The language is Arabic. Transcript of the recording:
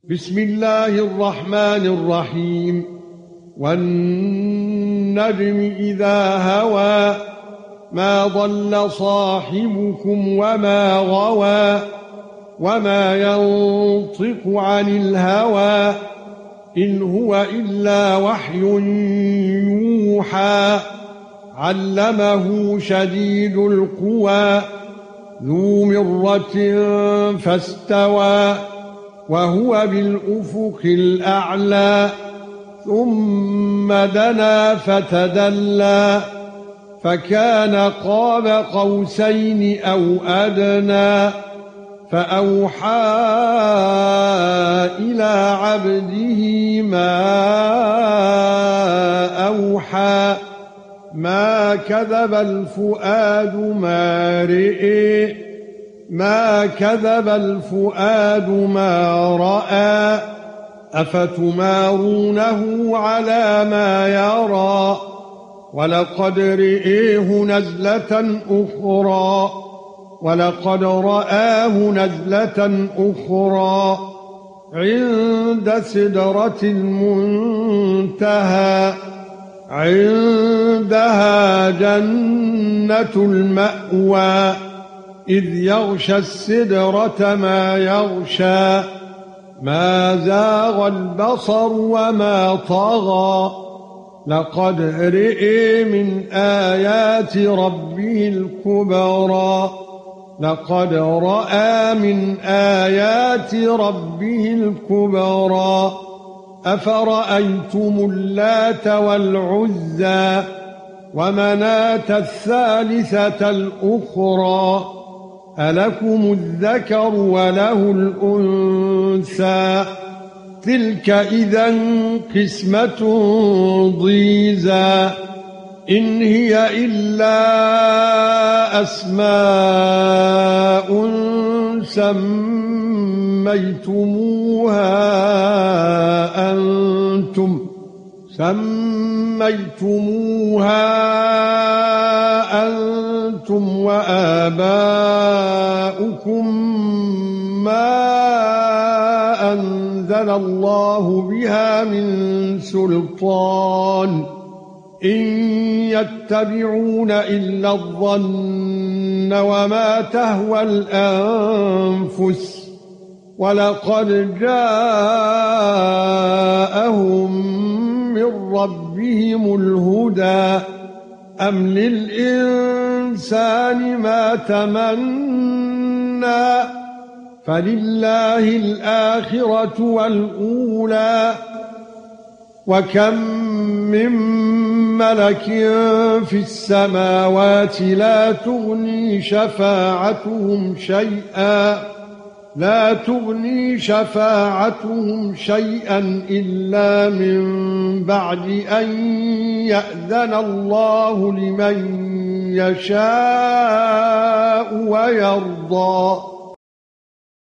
بسم الله الرحمن الرحيم والنجم إذا هوى ما ضل صاحبكم وما غوى وما ينطق عن الهوى إن هو إلا وحي يوحى علمه شديد القوى ذو مرة فاستوى وهو بالأفق الأعلى ثم دنا فتدلى فكان قاب قوسين أو أدنى فأوحى إلى عبده ما أوحى ما كذب الفؤاد ما رئي ما كذب الفؤاد ما رأى أفتمارونه على ما يرى ولقد رئيه نزلة أخرى عند سدرة المنتهى عندها جنة المأوى إذ يغشى السدرة ما يغشى ما زاغ البصر وما طغى لقد رئي من آيات ربه الكبرى لقد رأى من آيات ربه الكبرى أفرأيتم اللات والعزى ومناة الثالثة الأخرى ألكم الذكر وله الأنثى تلك إذا قسمة ضيزى إن هي إلا أسماء سميتموها أنتم وآباؤكم ما أنزل الله بها من سلطان إن يتبعون إلا الظن وما تهوى الأنفس ولقد جاءهم من ربهم الهدى أم للإنسان ما تمنى فلله الآخرة والأولى وكم من ملك في السماوات لا تغني شفاعتهم شيئا إلا من بعد أن يأذن الله لمن يشاء ويرضى